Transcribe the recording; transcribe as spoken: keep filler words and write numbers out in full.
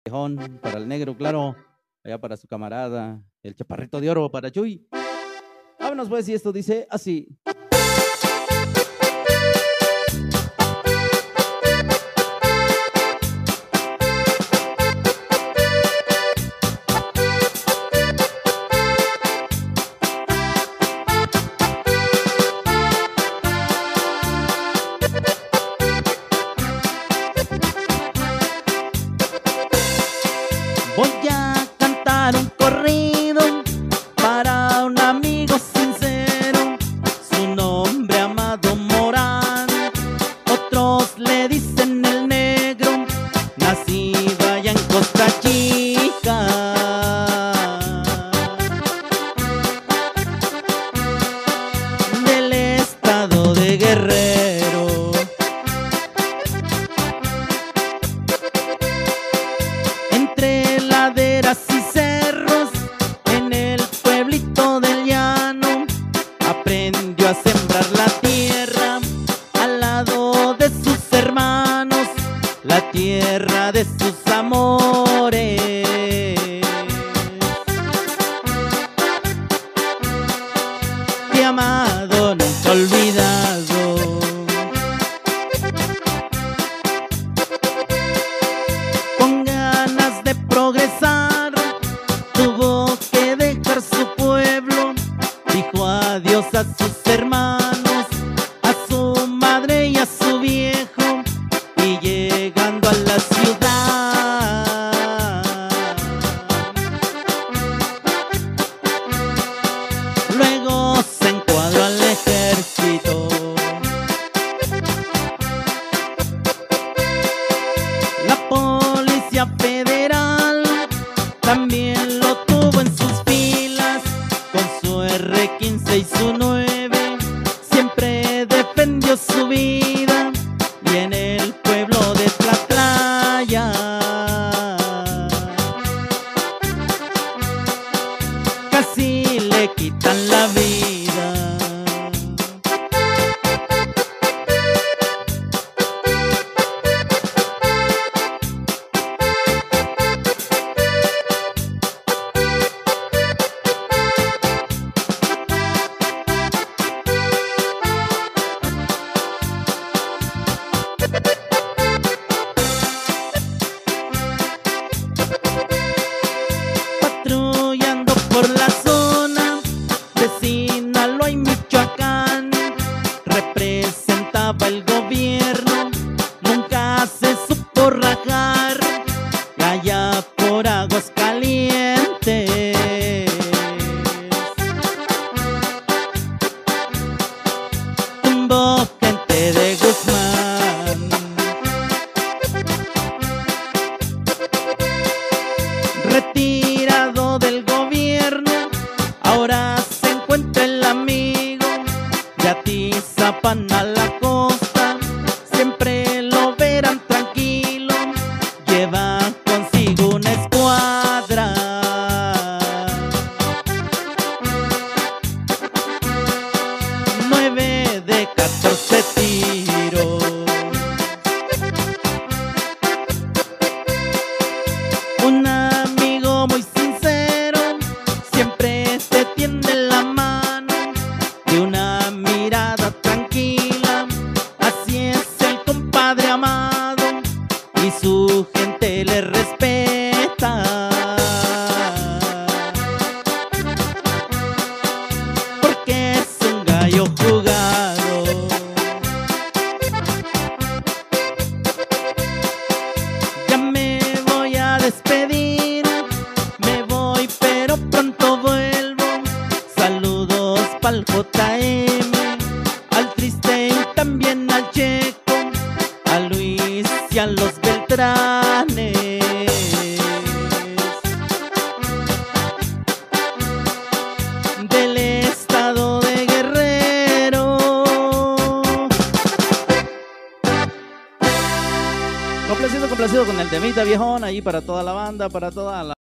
Viejón, para el negro, claro, allá para su camarada, el chaparrito de oro para Chuy. Vámonos pues, y esto dice así. Voy a cantar un corrido para un amigo sincero, su nombre Amado Morán, otros le dicen el negro, nacido allá en Costa Chica. Del estado de Guerrero. Entre laderas y cerros, en el pueblito del llano, aprendió a sembrar la tierra al lado de sus hermanos, la tierra de sus amores. De Amado nunca olvidado. Con ganas de progresar, tuvo que dejar su pueblo, dijo adiós a sus hermanos, a su madre y a su viejo, y llegando a la ciudad, luego se encuadró al ejército. La Policía Federal también lo tuvo en sus filas, con su erre quince y su nueve, siempre defendió su vida, y en el pueblo de Tlatlaya casi le quitan la vida. Patrullando por la zona de Sinaloa y Michoacán, representaba el gobierno, nunca se supo rajar, allá por Aguascalientes. Tumbó gente de Guzmán, retirado del gobierno, ahora se encuentra el amigo de Atizapán a la costa, siempre lo verán tranquilo, lleva consigo una escuadra. Nueve de catorce tiros. Un amigo muy sincero siempre te tiende la mano, de una mirada tranquila, así es el compadre Amado, y su gente le respeta, porque es un gallo jugado. Ya me voy a despedir, me voy pero pronto vuelvo. Saludos pa'l jota eme, al Triste y también al Checo, a Luis y a los Beltranes. Del estado de Guerrero. Complacido, complacido con el temita, viejón, ahí para toda la banda, para toda la